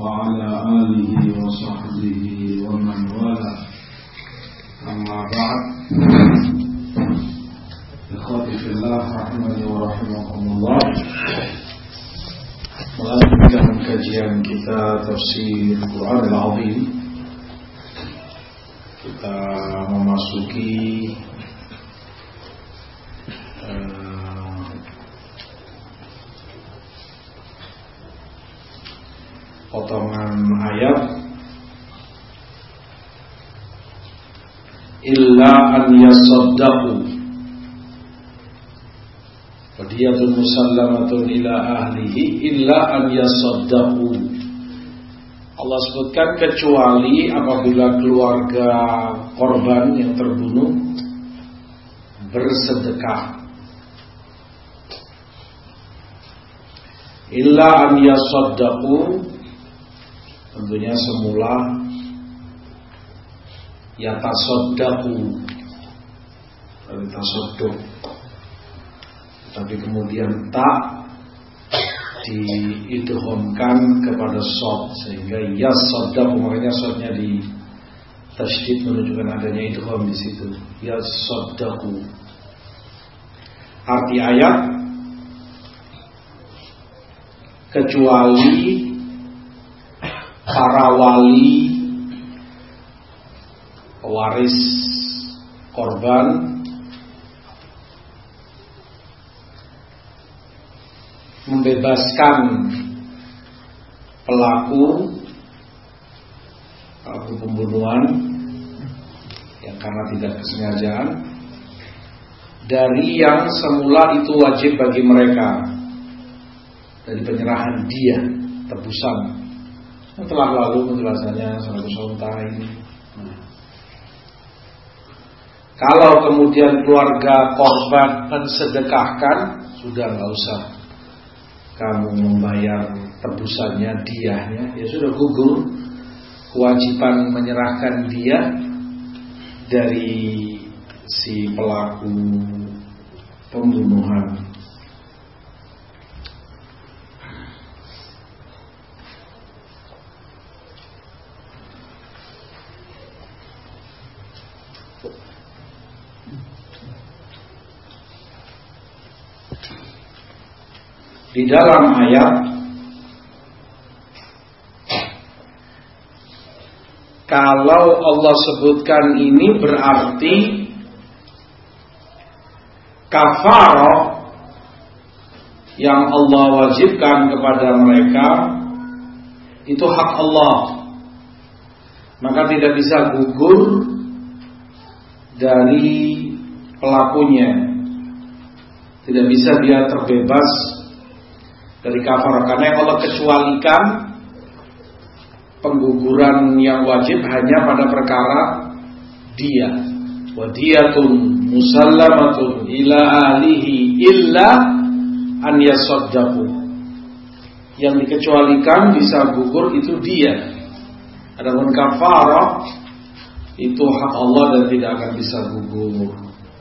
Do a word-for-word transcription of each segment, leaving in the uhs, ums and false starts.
وعلى آله وصحبه ومن والاه. أما بعد، إخوتي في الله rahimani wa rahimakumullah. Melanjutkan kajian kita tafsir Quran Al-Azim. Kita memasuki uh, potongan ayat illa an yasaddaqu fadiyatun musallamatun ila ahlihi illa an yasaddaqu. Allah sebutkan kecuali apabila keluarga korban yang terbunuh bersedekah. Illa an yasaddaqu, tentunya semula yatasaddaqu, dari tasadduk, tapi kemudian tak diidghamkan kepada shad sehingga yasaddaqu, makanya shadnya di tasydid menunjukkan adanya idgham di situ. Yasaddaqu. Arti ayat, kecuali para wali pewaris korban membebaskan pelaku pelaku pembunuhan yang karena tidak kesengajaan dari yang semula itu wajib bagi mereka, dari penyerahan dia, tebusan yang telah lalu penjelasannya seratus onta ini. Nah, kalau kemudian keluarga korban mensedekahkan, sudah nggak usah kamu membayar tebusannya, diahnya, ya sudah gugur kewajiban menyerahkan dia dari si pelaku pembunuhan. Di dalam ayat kalau Allah sebutkan ini berarti kafarah yang Allah wajibkan kepada mereka itu hak Allah, maka tidak bisa gugur dari pelakunya, tidak bisa dia terbebas dari kafarah, karena yang Allah kecualikan pengguguran yang wajib hanya pada perkara dia. Wadiyatun musallamatun ila ahlihi illa an yasaddaqu. Yang dikecualikan bisa gugur itu dia. Adapun kafarah itu hak Allah dan tidak akan bisa gugur,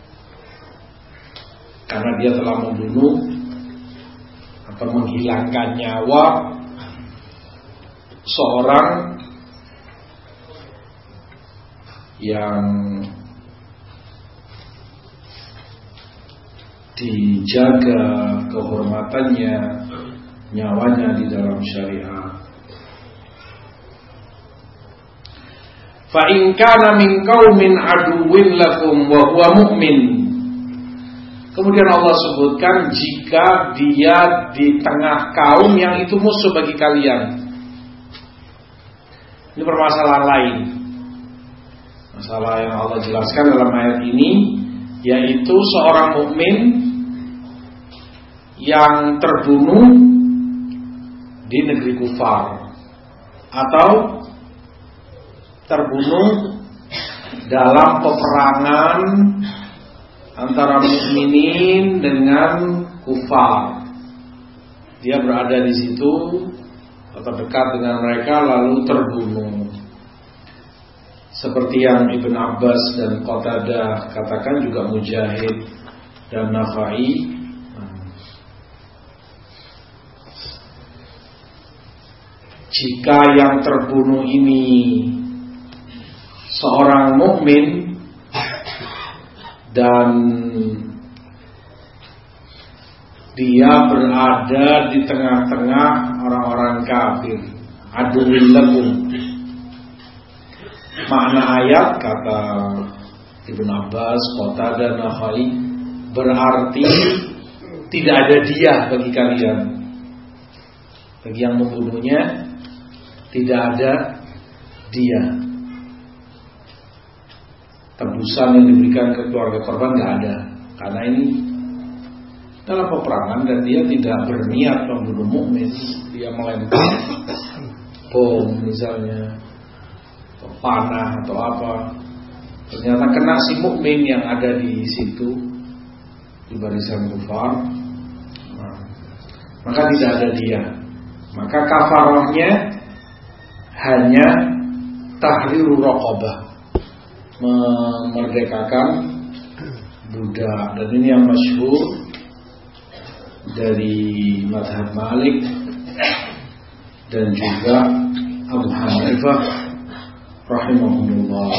karena dia telah membunuh atau menghilangkan nyawa seorang yang dijaga kehormatannya, nyawanya di dalam syariat. Fa in kana min qaumin aduwwin lakum wa huwa mu'min. Kemudian Allah sebutkan jika dia di tengah kaum yang itu musuh bagi kalian. Ini permasalahan lain. Masalah yang Allah jelaskan dalam ayat ini yaitu seorang mukmin yang terbunuh di negeri kufar atau terbunuh dalam peperangan antara mukminin dengan kufar. Dia berada di situ atau dekat dengan mereka lalu terbunuh. Seperti yang Ibn Abbas dan Qatadah katakan, juga Mujahid dan Nakhai. jika yang terbunuh ini seorang mukmin dan dia berada di tengah-tengah orang-orang kafir, aduwwul lakum. Makna ayat kata Ibnu Abbas, Qatadah, Nakhai berarti tidak ada dia bagi kalian. Bagi yang membunuhnya tidak ada dia. Tebusan yang diberikan ke keluarga korban tidak ada, karena ini dalam peperangan dan dia tidak berniat membunuh mukmin. Dia melempar bom misalnya, atau panah atau apa, ternyata kena si mukmin yang ada di situ di barisan kufar, nah, maka tidak ada dia. Maka kafarahnya hanya tahriru raqabah, memerdekakan budak. Dan ini yang masyhur dari mazhab Malik dan juga Abu Hanifah rahimahumullah.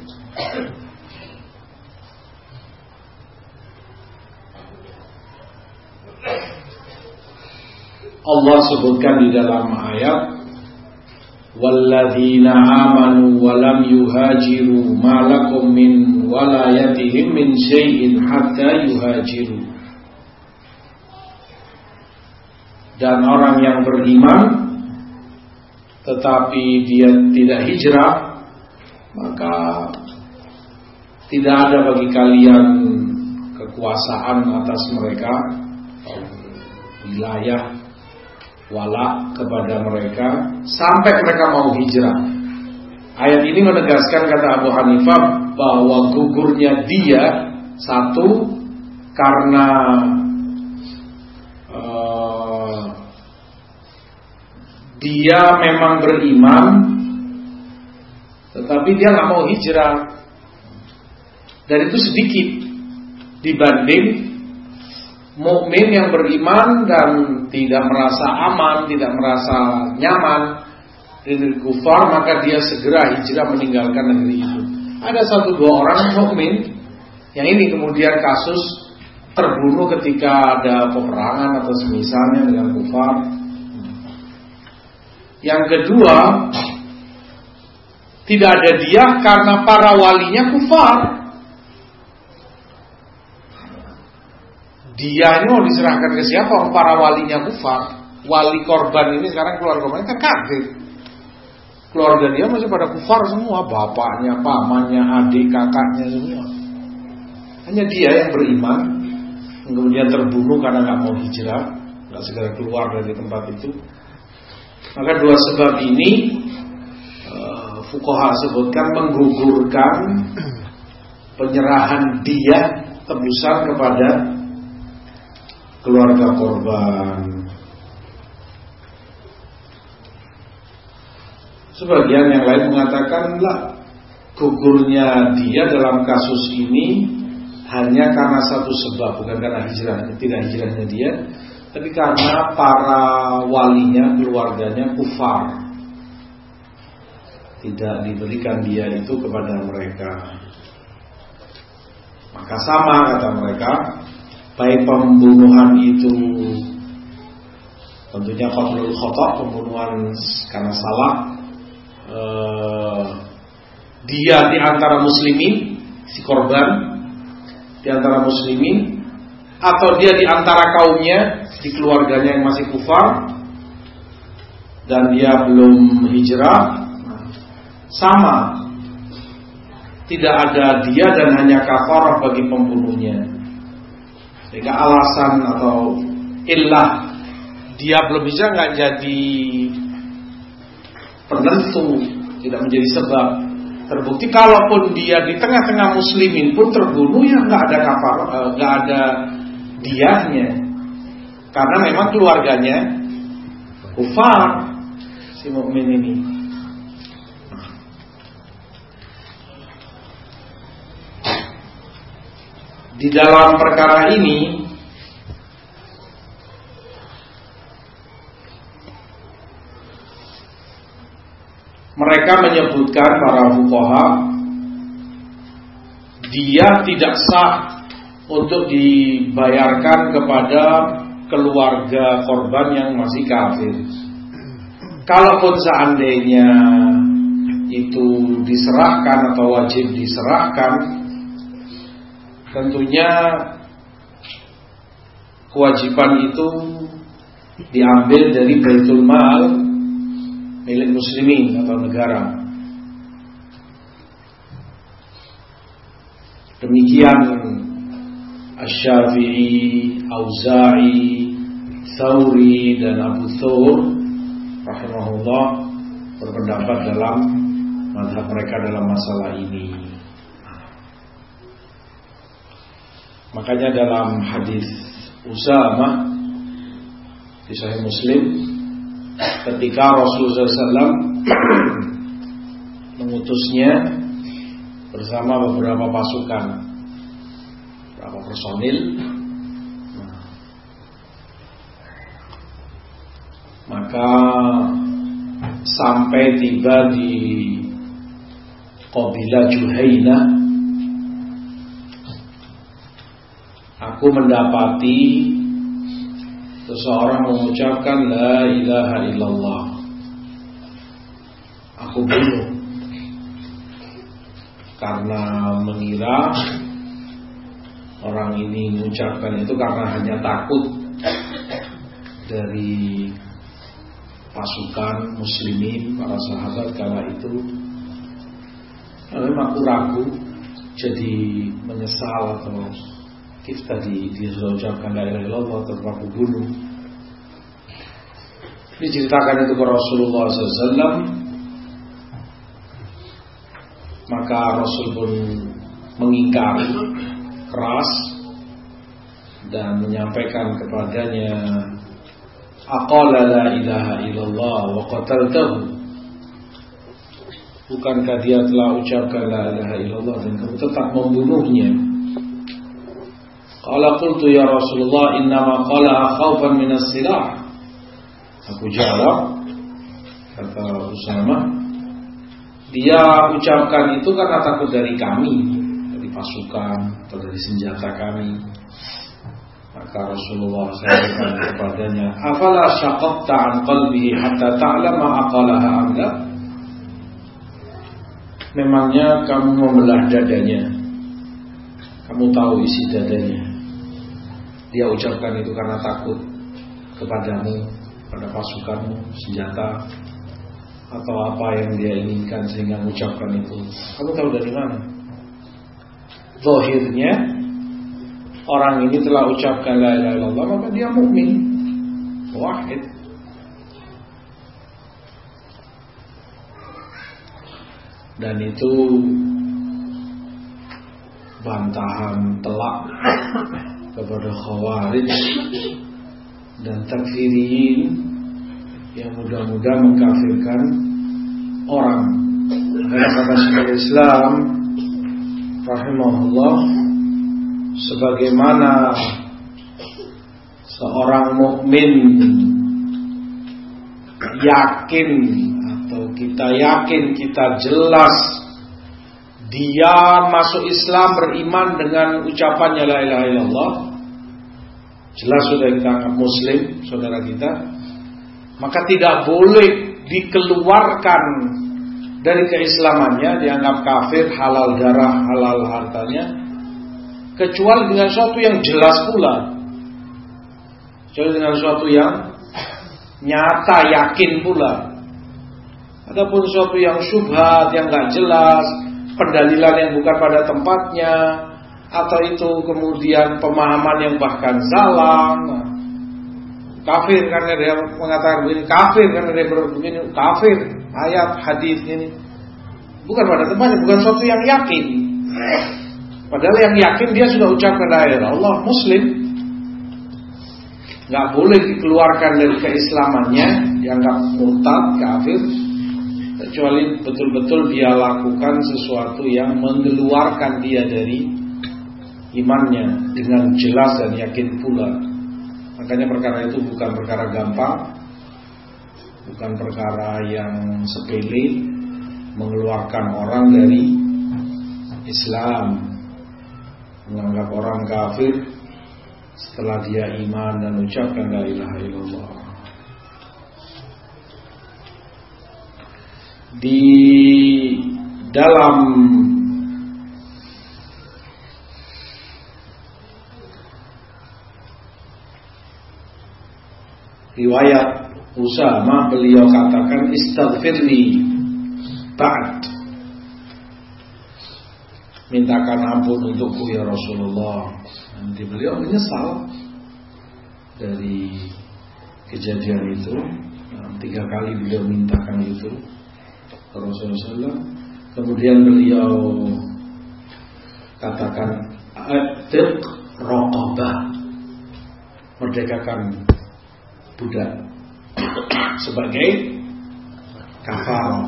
Allah sebutkan di dalam ayat, walladzina amanu wa lam yuhajiru ma lakum min walayatihim min syai'in hatta yuhajiru. Dan orang yang beriman tetapi dia tidak hijrah, maka tidak ada bagi kalian kekuasaan atas mereka, wilayah wala kepada mereka sampai mereka mau hijrah. Ayat ini menegaskan, kata Abu Hanifah, bahwa gugurnya dia satu karena uh, dia memang beriman tetapi dia nggak mau hijrah, dan itu sedikit dibanding mukmin yang beriman dan tidak merasa aman, tidak merasa nyaman di negeri kufar, maka dia segera hijrah meninggalkan negeri itu. Ada satu dua orang mukmin yang ini kemudian kasus terbunuh ketika ada peperangan atau semisalnya dengan kufar. Yang kedua, tidak ada dia karena para walinya kufar. Dia ini mau diserahkan ke siapa? Para walinya kufar. Wali korban ini sekarang keluarga korban kan kafir. Keluarga dia masih pada kufar semua, bapaknya, pamannya, adik, kakaknya semua. Hanya dia yang beriman, kemudian terbunuh karena nggak mau hijrah, nggak segera keluar dari tempat itu. Maka dua sebab ini uh, fuqaha sebutkan menggugurkan penyerahan dia tebusan kepada keluarga korban. Sebagian yang lain mengatakan lah, gugurnya dia dalam kasus ini hanya karena satu sebab, bukan karena hijrah, tidak hijrahnya dia, tapi karena para walinya, keluarganya kufar, tidak diberikan dia itu kepada mereka. Maka sama kata mereka, baik pembunuhan itu tentunya qatlul khata', pembunuhan karena salah, eh, dia di antara muslimin, si korban di antara muslimin, atau dia di antara kaumnya, di keluarganya yang masih kufar dan dia belum hijrah, sama, tidak ada dia dan hanya kafarah bagi pembunuhnya. Sehingga alasan atau illah dia belum bisa nggak jadi penentu, tidak menjadi sebab. Terbukti kalaupun dia di tengah-tengah muslimin pun terbunuh, ya nggak ada kafar, nggak ada diahnya, karena memang keluarganya kufar si mukmin ini. Di dalam perkara ini mereka menyebutkan para fuqaha, dia tidak sah untuk dibayarkan kepada keluarga korban yang masih kafir. Kalaupun seandainya itu diserahkan atau wajib diserahkan, tentunya kewajiban itu diambil dari Baitul Mal milik muslimin atau negara. Demikian Asy-Syafi'i, Auza'i, Tsauri dan Abu Thawr rahimahullah berpendapat dalam mazhab mereka dalam masalah ini. Makanya dalam hadis Usamah di Sahih Muslim, ketika Rasulullah shallallahu alaihi wasallam mengutusnya bersama beberapa pasukan, beberapa personil, maka sampai tiba di Qabilah Juhainah, aku mendapati seseorang mengucapkan la ilaha illallah. Aku bunuh karena mengira orang ini mengucapkan itu karena hanya takut dari pasukan muslimin, para sahabat kala itu. Lalu aku ragu, jadi menyesal atau kita di diucapkan la ilaha illallah atau aku bunuh. Diceritakan itu ke Rasulullah shallallahu alaihi wasallam, maka Rasul pun mengingkari keras dan menyampaikan kepadanya, aqala la ilaha illallah wa qataltahu, bukankah dia telah ucapkan la ilaha illallah dan kamu tetap membunuhnya? Qala qultu ya Rasulullah innama qala khaufan minas silah. Aku jawab, kata Usamah, dia ucapkan itu karena takut dari kami, dari pasukan atau dari senjata kami. Maka Rasulullah sampaikan kepadanya, afala syaqaqta an qalbihi hatta ta'lama aqalaha amla. Memangnya kamu membelah dadanya, kamu tahu isi dadanya. Dia ucapkan itu karena takut kepadamu, pada pasukanmu, senjata, atau apa yang dia inginkan sehingga mengucapkan itu. Kamu tahu dari mana? Zahirnya orang ini telah ucapkan la ilaha illallah, maka dia mukmin, wahid. Dan itu bantahan telak kepada Khawarij dan takfiriyin yang mudah-mudah mengkafirkan orang. Karena kata Syekhul Islam rahimahullah, sebagaimana seorang mukmin yakin atau kita yakin, kita jelas dia masuk Islam, beriman dengan ucapannya la ilaha illallah, jelas sudah kita anggap muslim saudara kita, maka tidak boleh dikeluarkan dari keislamannya, dianggap kafir, halal darah, halal hartanya, kecuali dengan sesuatu yang jelas pula, kecuali dengan sesuatu yang nyata, yakin pula. Adapun sesuatu yang syubhat, yang gak jelas, pendalilan yang bukan pada tempatnya, atau itu kemudian pemahaman yang bahkan salah, kafir karena dia mengatakan begini, kafir karena dia begini, kafir ayat hadis ini bukan pada tempatnya, bukan sesuatu yang yakin. Padahal yang yakin dia sudah ucapkan la ilaha illallah, muslim, nggak boleh dikeluarkan dari keislamannya, dianggap murtad, kafir, kecuali betul-betul dia lakukan sesuatu yang mengeluarkan dia dari imannya dengan jelas dan yakin pula. Makanya perkara itu bukan perkara gampang, bukan perkara yang sepele, mengeluarkan orang dari Islam, menganggap orang kafir setelah dia iman dan ucapkan la ilaha illallah. Di dalam riwayat Usama, beliau katakan istaghfirli ba'd, mintakan ampun untukku ya Rasulullah. Nanti beliau menyesal dari kejadian itu. Nah, tiga kali beliau mintakan itu ke Rasulullah shallallahu alaihi wasallam. Kemudian beliau katakan atiq raqabah, merdekakan budak sebagai kafarah.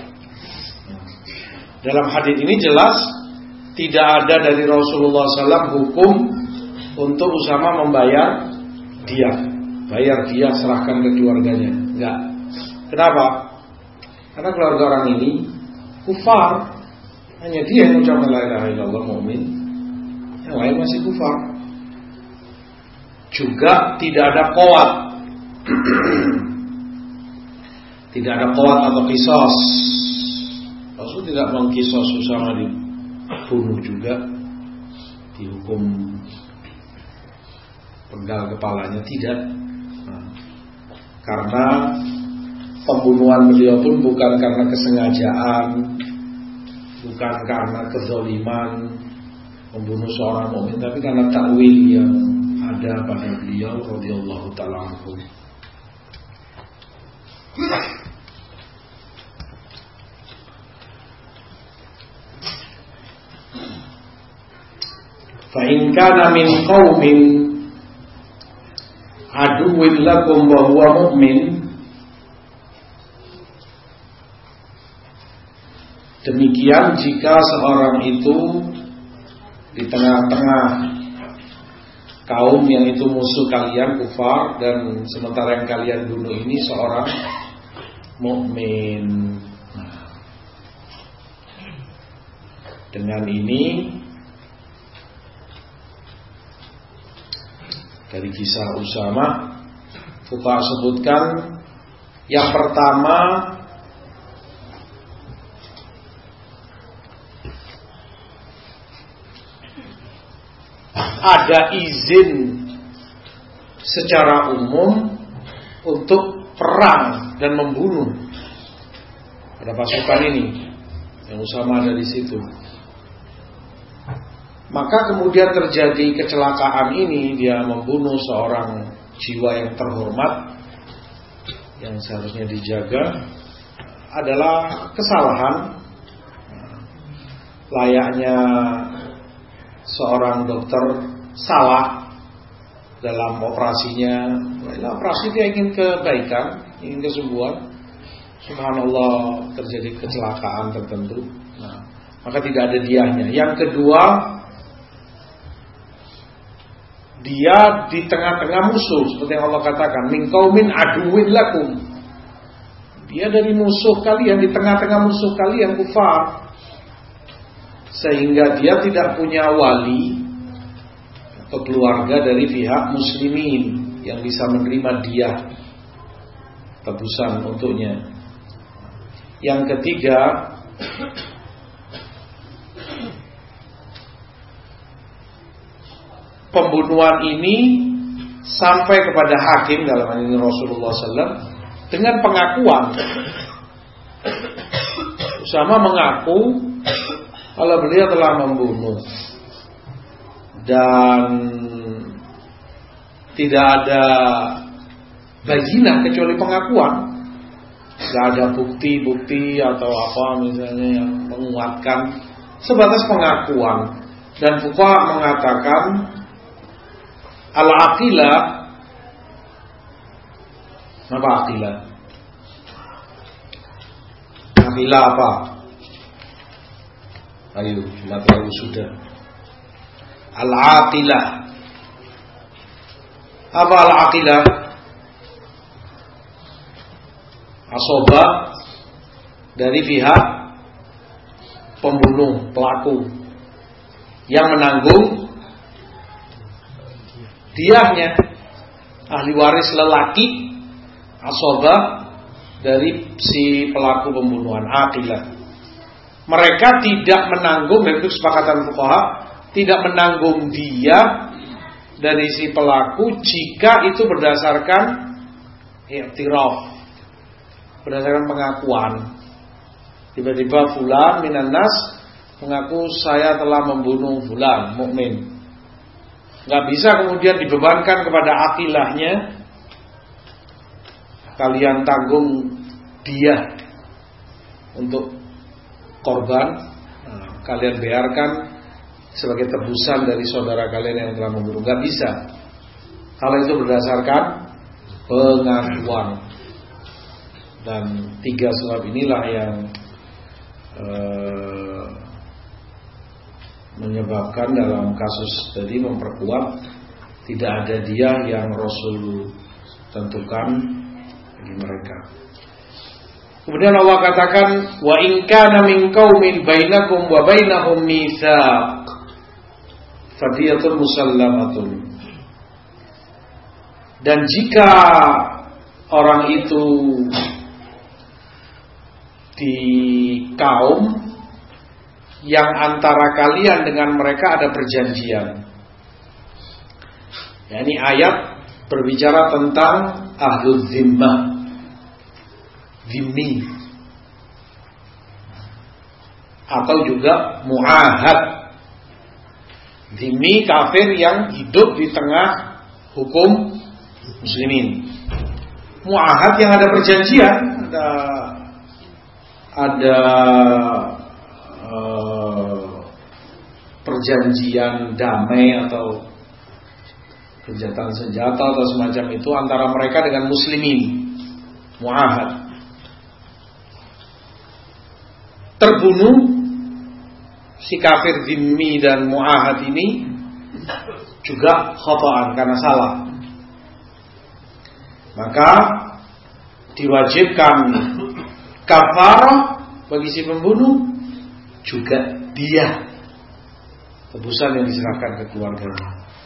Dalam hadis ini jelas tidak ada dari Rasulullah shallallahu alaihi wasallam hukum untuk Usama membayar dia, bayar dia, serahkan ke keluarganya. Enggak. Kenapa? Karena keluarga orang ini kufar, hanya dia yang mengucapkan la ilaha illallah, mukmin, yang lain masih kufar. Juga tidak ada qawat, tidak ada qawat atau qisas. Rasul tidak mengkisos Usama dibunuh juga, dihukum penggal kepalanya, tidak. Nah, karena pembunuhan beliau pun bukan karena kesengajaan, bukan karena kezaliman membunuh seorang mukmin, tapi karena takwil yang ada pada beliau radhiyallahu ta'ala anhu. Fa in kana min qaumin aduwwin lakum wa huwa mu'min, demikian jika seorang itu di tengah-tengah kaum yang itu musuh kalian kufar, dan sementara yang kalian bunuh ini seorang mukmin. Nah, dengan ini dari kisah Usama, fuqaha sebutkan yang pertama, ada izin secara umum untuk perang dan membunuh pada pasukan ini yang Usama ada di situ. Maka kemudian terjadi kecelakaan ini, dia membunuh seorang jiwa yang terhormat yang seharusnya dijaga, adalah kesalahan layaknya seorang dokter salah dalam operasinya. Nah, operasi dia ingin kebaikan, ingin kesembuhan. Subhanallah, terjadi kecelakaan tertentu. Nah, maka tidak ada diahnya. Yang kedua, dia di tengah-tengah musuh, seperti yang Allah katakan, min qaumin aduwwin lakum. Dia dari musuh kalian, di tengah-tengah musuh kalian kufar, sehingga dia tidak punya wali atau keluarga dari pihak muslimin yang bisa menerima dia tebusan untuknya. Yang ketiga, pembunuhan ini sampai kepada hakim, dalam hal ini Rasulullah shallallahu alaihi wasallam, dengan pengakuan. Usama mengaku kalau beliau telah membunuh, dan tidak ada bayinah kecuali pengakuan. Tidak ada bukti-bukti atau apa misalnya yang menguatkan, sebatas pengakuan. Dan fuqaha mengatakan al-aqilah. Apa aqilah? Aqilah apa? Ayo, tidak terlalu sudah. Al-aqilah. Apa al-aqilah? Asobah dari pihak pembunuh, pelaku, yang menanggung diahnya, ahli waris lelaki asobah dari si pelaku pembunuhan, aqilah. Mereka tidak menanggung, dari itu kesepakatan fuqaha, tidak menanggung dia dari si pelaku jika itu berdasarkan i'tiraf, berdasarkan pengakuan. Tiba-tiba fulan minan nas mengaku saya telah membunuh fulan mukmin. Enggak bisa kemudian dibebankan kepada akilahnya, kalian tanggung dia untuk korban, nah, kalian biarkan sebagai tebusan dari saudara kalian yang telah membunuh. Enggak bisa. Kalau itu berdasarkan pengakuan. Dan tiga sebab inilah yang eh, menyebabkan dalam kasus tadi memperkuat tidak ada dia yang Rasul tentukan bagi mereka. Kemudian Allah katakan, wa in kana min qaumin bainakum wa bainahum mitsaq fadiyatun musallamatun. Dan jika orang itu di kaum yang antara kalian dengan mereka ada perjanjian. Ya, ini ayat berbicara tentang ahlul zimmah, zimmi, atau juga mu'ahad. Zimmi kafir yang hidup di tengah hukum muslimin. Mu'ahad yang ada perjanjian, ada ada uh, perjanjian damai atau gencatan senjata atau semacam itu antara mereka dengan muslimin. Mu'ahad. Terbunuh si kafir zimmi dan mu'ahad ini juga khata'an, karena salah. Maka diwajibkan kafarah bagi si pembunuh, juga dia tebusan yang diserahkan ke keluarganya.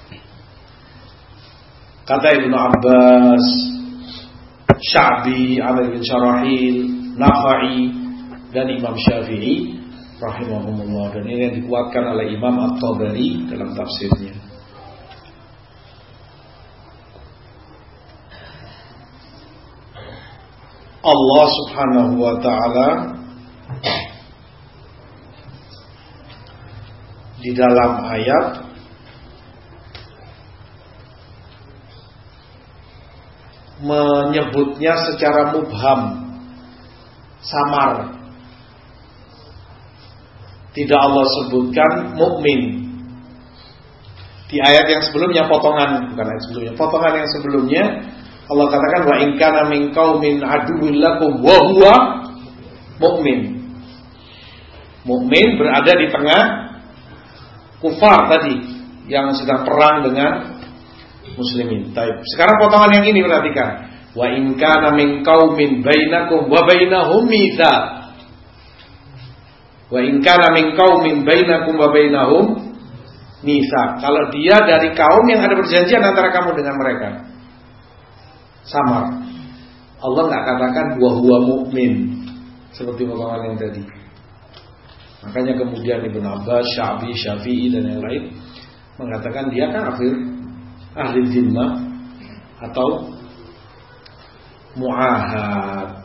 Kata Ibnu Abbas, Sya'bi, Amir bin Syarahil, Nakhai, dan Imam Syafi'i rahimahumullah, dan ini yang dikuatkan oleh Imam At-Tabari dalam tafsirnya. Allah Subhanahu wa ta'ala di dalam ayat menyebutnya secara mubham, samar. Tidak Allah sebutkan mukmin. Di ayat yang sebelumnya, potongan, bukan ayat sebelumnya, potongan yang sebelumnya Allah katakan, wa in kana min qaumin aduwwil lakum wa huwa mu'min. Mukmin berada di tengah kufar tadi yang sedang perang dengan muslimin. Taib. Sekarang potongan yang ini perhatikan. Wa in kana min qaumin bainakum wa bainahum mitsaq. Wa in kana min qaumin bainakum wa bainahum mitsaq. Kalau dia dari kaum yang ada perjanjian antara kamu dengan mereka. Samar. Allah enggak katakan wa huwa mu'min seperti potongan yang tadi. Makanya kemudian Ibnu Abbas, Sya'bi, Syafi'i dan yang lain mengatakan dia kafir, ahli zimmah atau mu'ahad.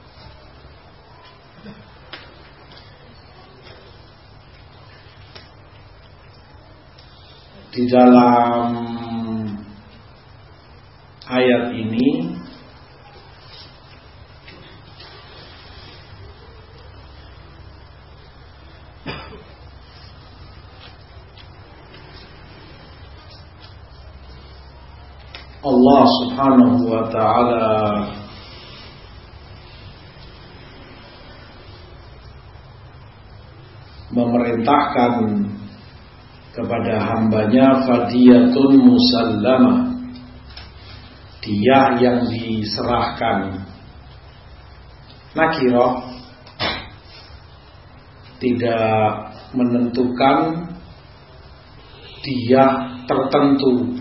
Di dalam ayat ini Allah Subhanahu wa ta'ala memerintahkan kepada hambanya fadiyatun musallamah, dia yang diserahkan. Nakirah tidak menentukan diyah tertentu.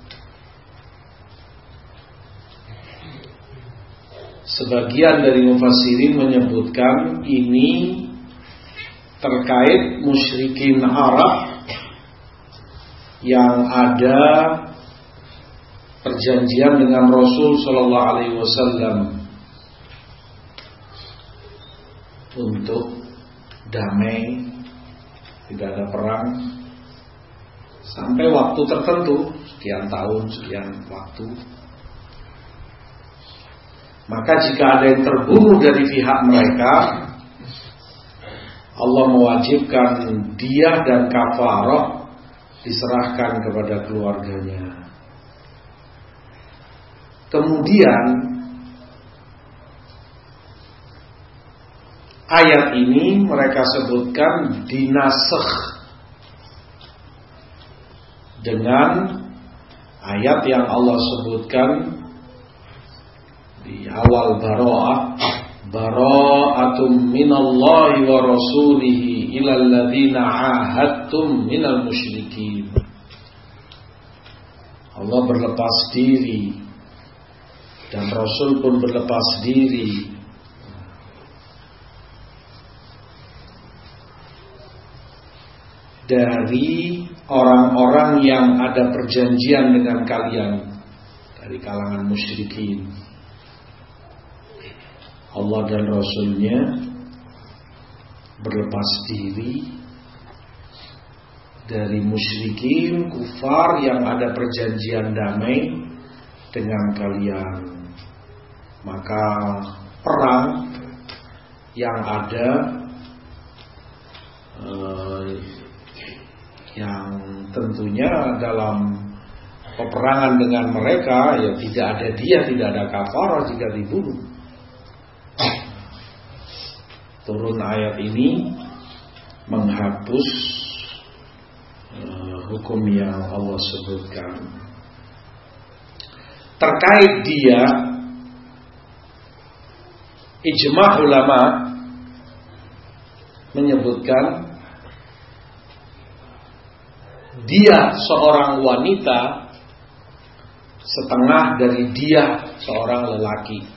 Sebagian dari mufassirin menyebutkan ini terkait musyrikin Arab yang ada perjanjian dengan Rasul Sallallahu Alaihi Wasallam untuk damai, tidak ada perang sampai waktu tertentu, sekian tahun, sekian waktu. Maka jika ada yang terbunuh dari pihak mereka, Allah mewajibkan diyah dan kafarah diserahkan kepada keluarganya. Kemudian ayat ini mereka sebutkan dinasakh dengan ayat yang Allah sebutkan di awal Bara'ah, bara'atum minallahi wa rasulihi ilal ladzina ahadtum minal musyrikin. Allah berlepas diri dan Rasul pun berlepas diri dari orang-orang yang ada perjanjian dengan kalian dari kalangan musyrikin. Allah dan Rasulnya berlepas diri dari musyrikin kufar yang ada perjanjian damai dengan kalian. Maka perang yang ada eh, yang tentunya dalam peperangan dengan mereka ya tidak ada dia, tidak ada kafarah jika dibunuh. Turun ayat ini menghapus uh, hukum yang Allah sebutkan. Terkait dia, ijma' ulama menyebutkan dia seorang wanita setengah dari dia seorang lelaki.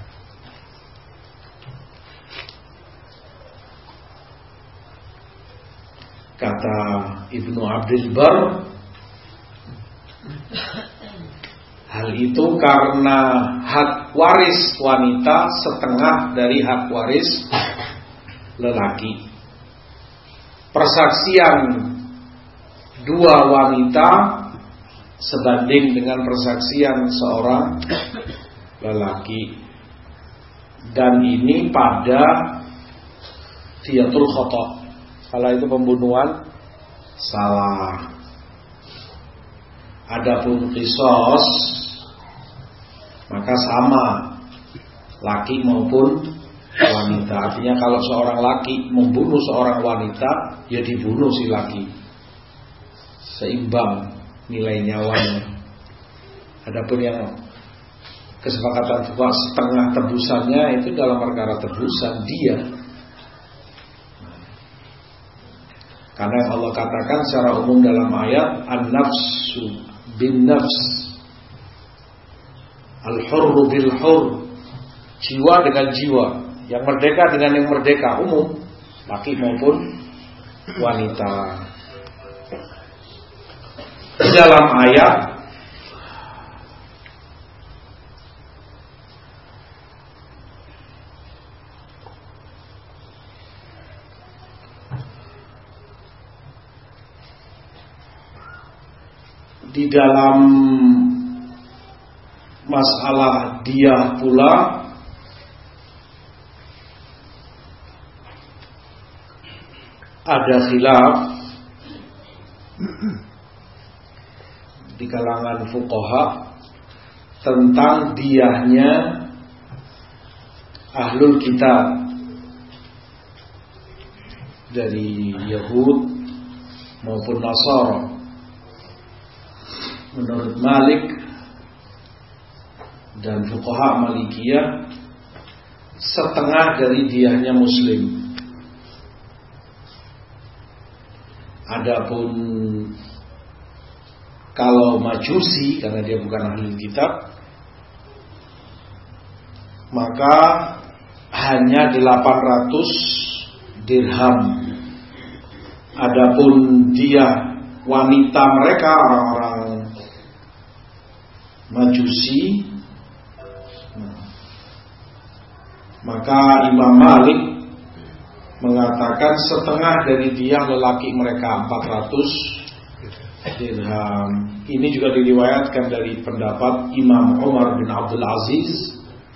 Kata Ibnu Abdul Bar, hal itu karena hak waris wanita setengah dari hak waris lelaki. Persaksian dua wanita sebanding dengan persaksian seorang lelaki. Dan ini pada diyatul khata'. Kalau itu pembunuhan salah. Adapun qisas maka sama laki maupun wanita. Artinya kalau seorang laki membunuh seorang wanita, ya dibunuh si laki. Seimbang nilai nyawanya. Adapun yang kesepakatan fuqaha setengah tebusannya itu dalam perkara tebusan dia. Karena yang Allah katakan secara umum dalam ayat an-nafsu bin nafs, al-hurru bil hurr, jiwa dengan jiwa, yang merdeka dengan yang merdeka, umum laki maupun wanita. Di dalam ayat di dalam masalah dia pula ada khilaf di kalangan fuqaha tentang diyahnya ahlul kitab dari Yahud maupun Nasara. Menurut Malik dan fuqaha Malikiyah setengah dari diyahnya muslim. Adapun kalau Majusi, karena dia bukan ahli kitab, maka hanya delapan ratus dirham. Adapun dia wanita mereka, orang-orang Majusi, maka Imam Malik mengatakan setengah dari dia lelaki mereka empat ratus dirham. Ini juga diriwayatkan dari pendapat Imam Umar bin Abdul Aziz,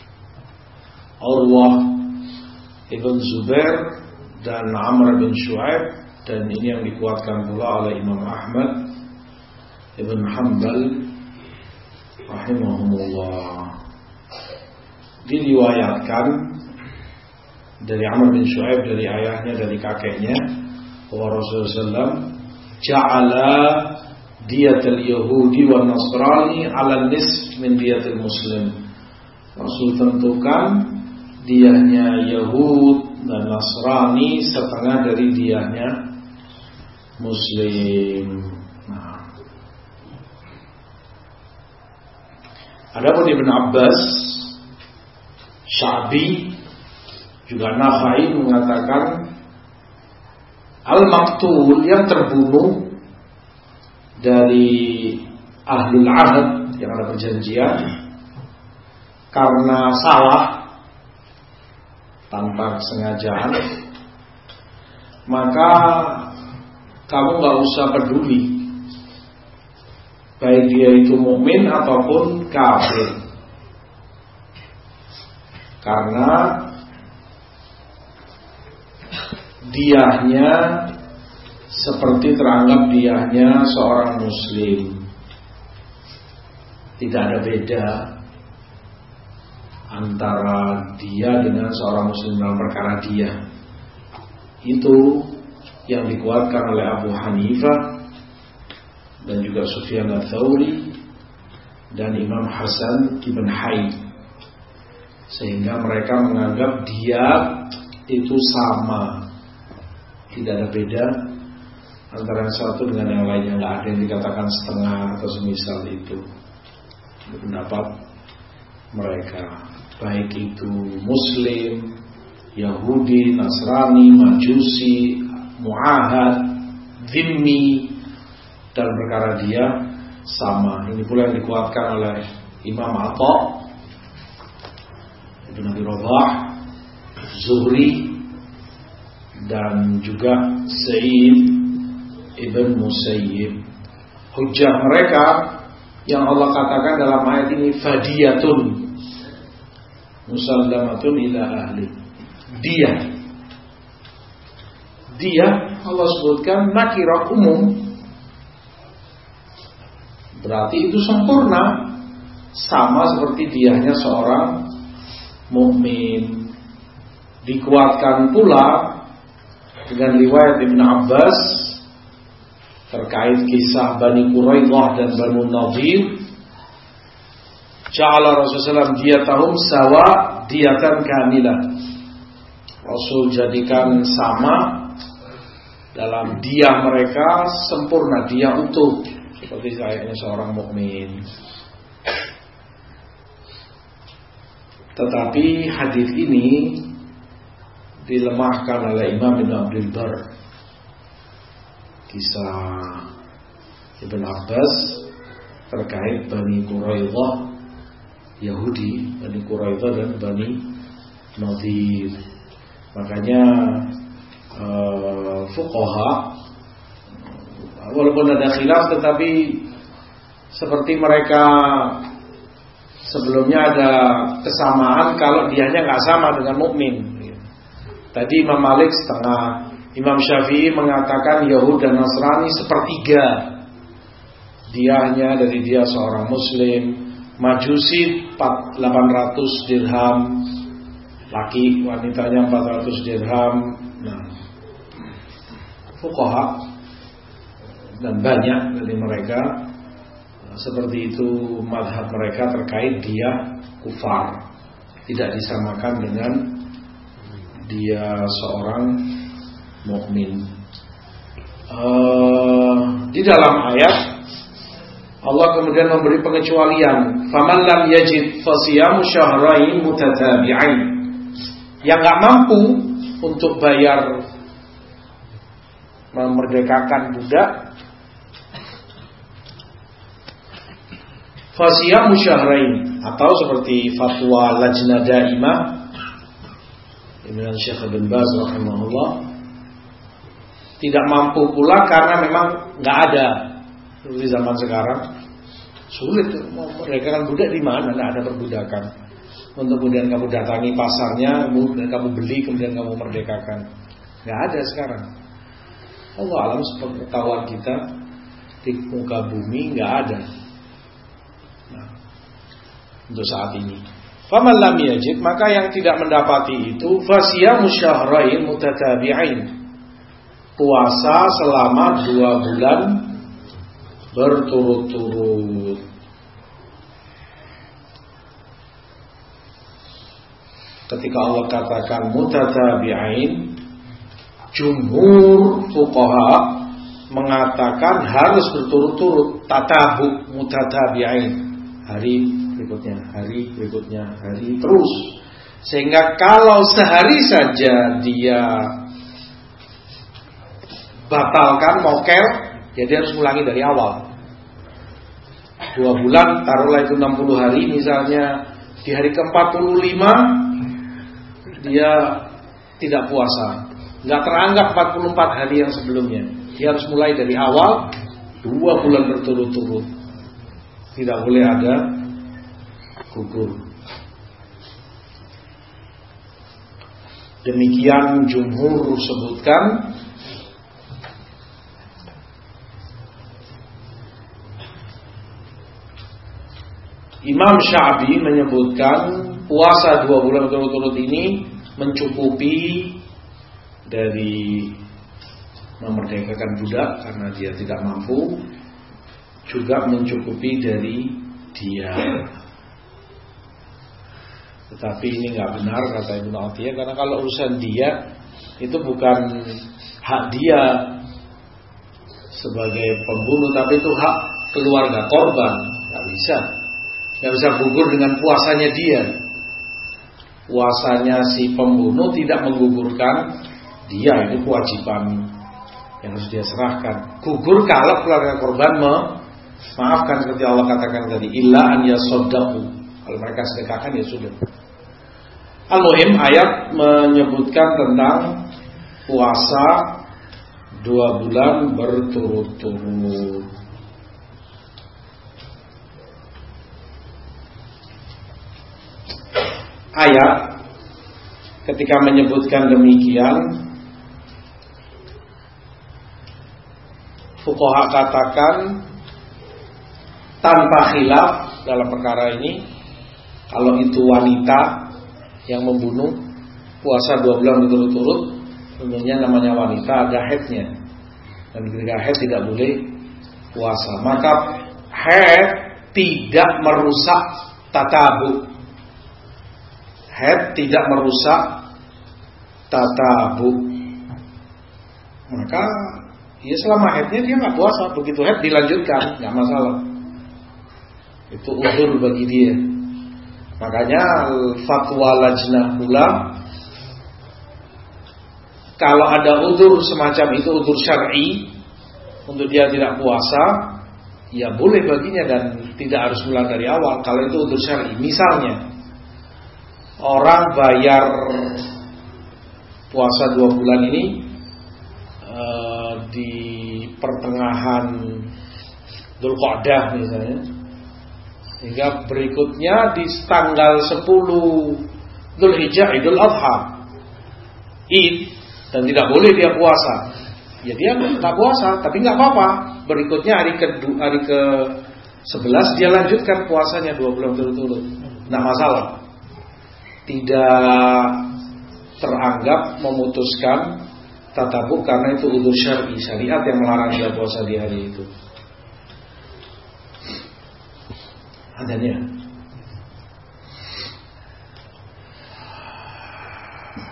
Urwah ibn Zubair, dan Amr bin Shu'aib, dan ini yang dikuatkan pula oleh Imam Ahmad ibn Hanbal rahimahumullah. Diriwayatkan dari Amr bin Shu'aib, dari ayahnya, dari kakeknya, bahwa Rasulullah shallallahu alaihi wasallam ja'ala diyatul Yahudi wa Nasrani ala nisf min diyatul Muslim. Rasul tentukan diyahnya Yahud dan Nasrani setengah dari diyahnya Muslim. Nah, adapun Ibn Abbas, Sya'bi, juga Nakhai mengatakan al-maqtul, yang terbunuh dari ahlul ahad, yang ada perjanjian, karena salah tanpa kesengajaan, maka kamu gak usah peduli baik dia itu mukmin ataupun kafir, karena diyahnya seperti teranggap diyahnya seorang muslim. Tidak ada beda antara dia dengan seorang muslim dalam perkara dia. Itu yang dikuatkan oleh Abu Hanifah dan juga Sufyan Ats-Tsauri dan Imam Hasan ibn Hayy, sehingga mereka menganggap dia itu sama, tidak ada beda antara yang satu dengan yang lainnya, nggak ada yang dikatakan setengah atau semisal itu. Pendapat mereka, baik itu Muslim, Yahudi, Nasrani, Majusi, Mu'ahad, Dhimmi, dalam perkara dia sama. Ini pula yang dikuatkan oleh Imam Atha, Ibn Abi Rabah, Zuhri, dan juga Sa'id ibn Musayyib. Hujjah mereka yang Allah katakan dalam ayat ini, fadiyatun musallamatun ila ahli. Dia Dia Allah sebutkan nakirah umum, berarti itu sempurna, sama seperti diahnya seorang mukmin. Dikuatkan pula dengan riwayat Ibn Abbas terkait kisah Bani Quraidah dan Banu Nadhir. Ja'ala Rasulullah shallallahu alaihi wasallam diyatahum sawa diyatan kamilah. Rasul jadikan sama dalam dia mereka, sempurna, dia utuh, seperti kayaknya seorang mukmin. Tetapi hadis ini dilemahkan oleh Imam Ibn Abdul Bar. Kisah Ibn Abbas terkait Bani Quraidah Yahudi, Bani Quraidah dan Bani Nadhir. Makanya uh, fuqaha, walaupun ada khilaf, tetapi seperti mereka sebelumnya ada kesamaan kalau dianya nggak sama dengan mukmin. Tadi Imam Malik setengah, Imam Syafi'i mengatakan Yahud dan Nasrani sepertiga diahnya dari dia seorang muslim. Majusi delapan ratus dirham, laki wanitanya empat ratus dirham. Nah, fuqaha dan banyak dari mereka seperti itu mazhab mereka terkait dia kufar, tidak disamakan dengan dia seorang mukmin. Uh, di dalam ayat Allah kemudian memberi pengecualian, faman lam yajid fasiyamu syahrain mutatabi'ain. Yang enggak mampu untuk bayar memerdekakan budak, fasiyamu syahrain, atau seperti fatwa Lajnah Daimah Imam Syekh bin Baz rahimahullah, tidak mampu pula karena memang enggak ada. Di zaman sekarang sulit memerdekakan budak, di mana tidak ada perbudakan. Untuk kemudian kamu datangi pasarnya, kemudian kamu beli, kemudian kamu merdekakan, nggak ada sekarang. Allah alam, sepengetahuan kita di muka bumi nggak ada. Nah, untuk saat ini, faman lam yajid, maka yang tidak mendapati itu, fasiyamu syahrain mutatabi'ain, puasa selama dua bulan berturut-turut. Ketika Allah katakan mutatabi'ain, jumhur fuqaha mengatakan harus berturut-turut, tatabuk mutatabi'ain, hari berikutnya, hari berikutnya, hari terus. Sehingga kalau sehari saja dia batalkan, mokel, ya dia harus ulangi dari awal. Dua bulan, taruhlah itu enam puluh hari, misalnya di hari ke empat puluh lima dia tidak puasa, nggak teranggap empat puluh empat hari yang sebelumnya. Dia harus mulai dari awal, dua bulan berturut-turut. Tidak boleh ada gugur. Demikian jumhur sebutkan. Imam Syafi'i menyebutkan puasa dua bulan berturut-turut ini mencukupi dari memerdekakan budak karena dia tidak mampu, juga mencukupi dari dia. Tetapi ini nggak benar kata Ibnu Atiyah, karena kalau urusan dia itu bukan hak dia sebagai pembunuh, tapi itu hak keluarga korban. Nggak bisa. Tidak bisa gugur dengan puasanya dia. Puasanya si pembunuh tidak menggugurkan dia, itu kewajiban yang harus dia serahkan. Gugur kalau keluarga korban memaafkan, seperti Allah katakan tadi, illa an yasaddaqu, kalau mereka sedekahkan ya sudah. Al-Muhim, ayat menyebutkan tentang puasa dua bulan berturut-turut. Ayat ketika menyebutkan demikian, fuqaha katakan tanpa khilaf dalam perkara ini, kalau itu wanita yang membunuh, puasa dua bulan berturut-turut, tentunya namanya wanita, ada haidnya, dan ketika haid tidak boleh puasa. Maka haid tidak merusak tatabuk. Haid tidak merusak tatabuk. Maka ya selama haidnya dia nggak puasa, begitu haid dilanjutkan nggak masalah. Itu uzur bagi dia. Makanya fatwa Lajnah pula, kalau ada uzur semacam itu, uzur syar'i untuk dia tidak puasa, ya boleh baginya dan tidak harus ulang dari awal. Kalau itu uzur syar'i, misalnya orang bayar puasa dua bulan ini uh, di pertengahan Dzulqa'dah misalnya, hingga berikutnya di tanggal sepuluh Dzulhijjah Idul Adha, Id, dan tidak boleh dia puasa, ya dia tak puasa, tapi nggak apa-apa. Berikutnya hari ke hari ke sebelas dia lanjutkan puasanya dua bulan berturut-turut, nggak masalah. Tidak teranggap memutuskan tatabuk karena itu udzur syar'i, syariat yang melarang dia puasa di hari itu. Adanya.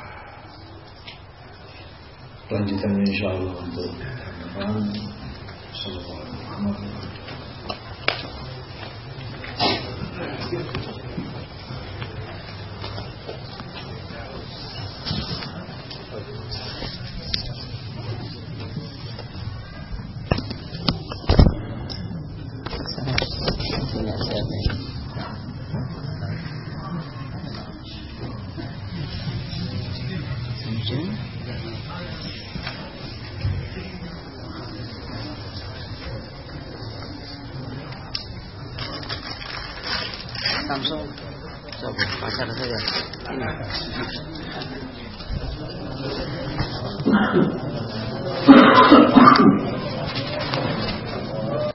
Lanjutannya insyaallah untuk Samsung coba pasar saja ini.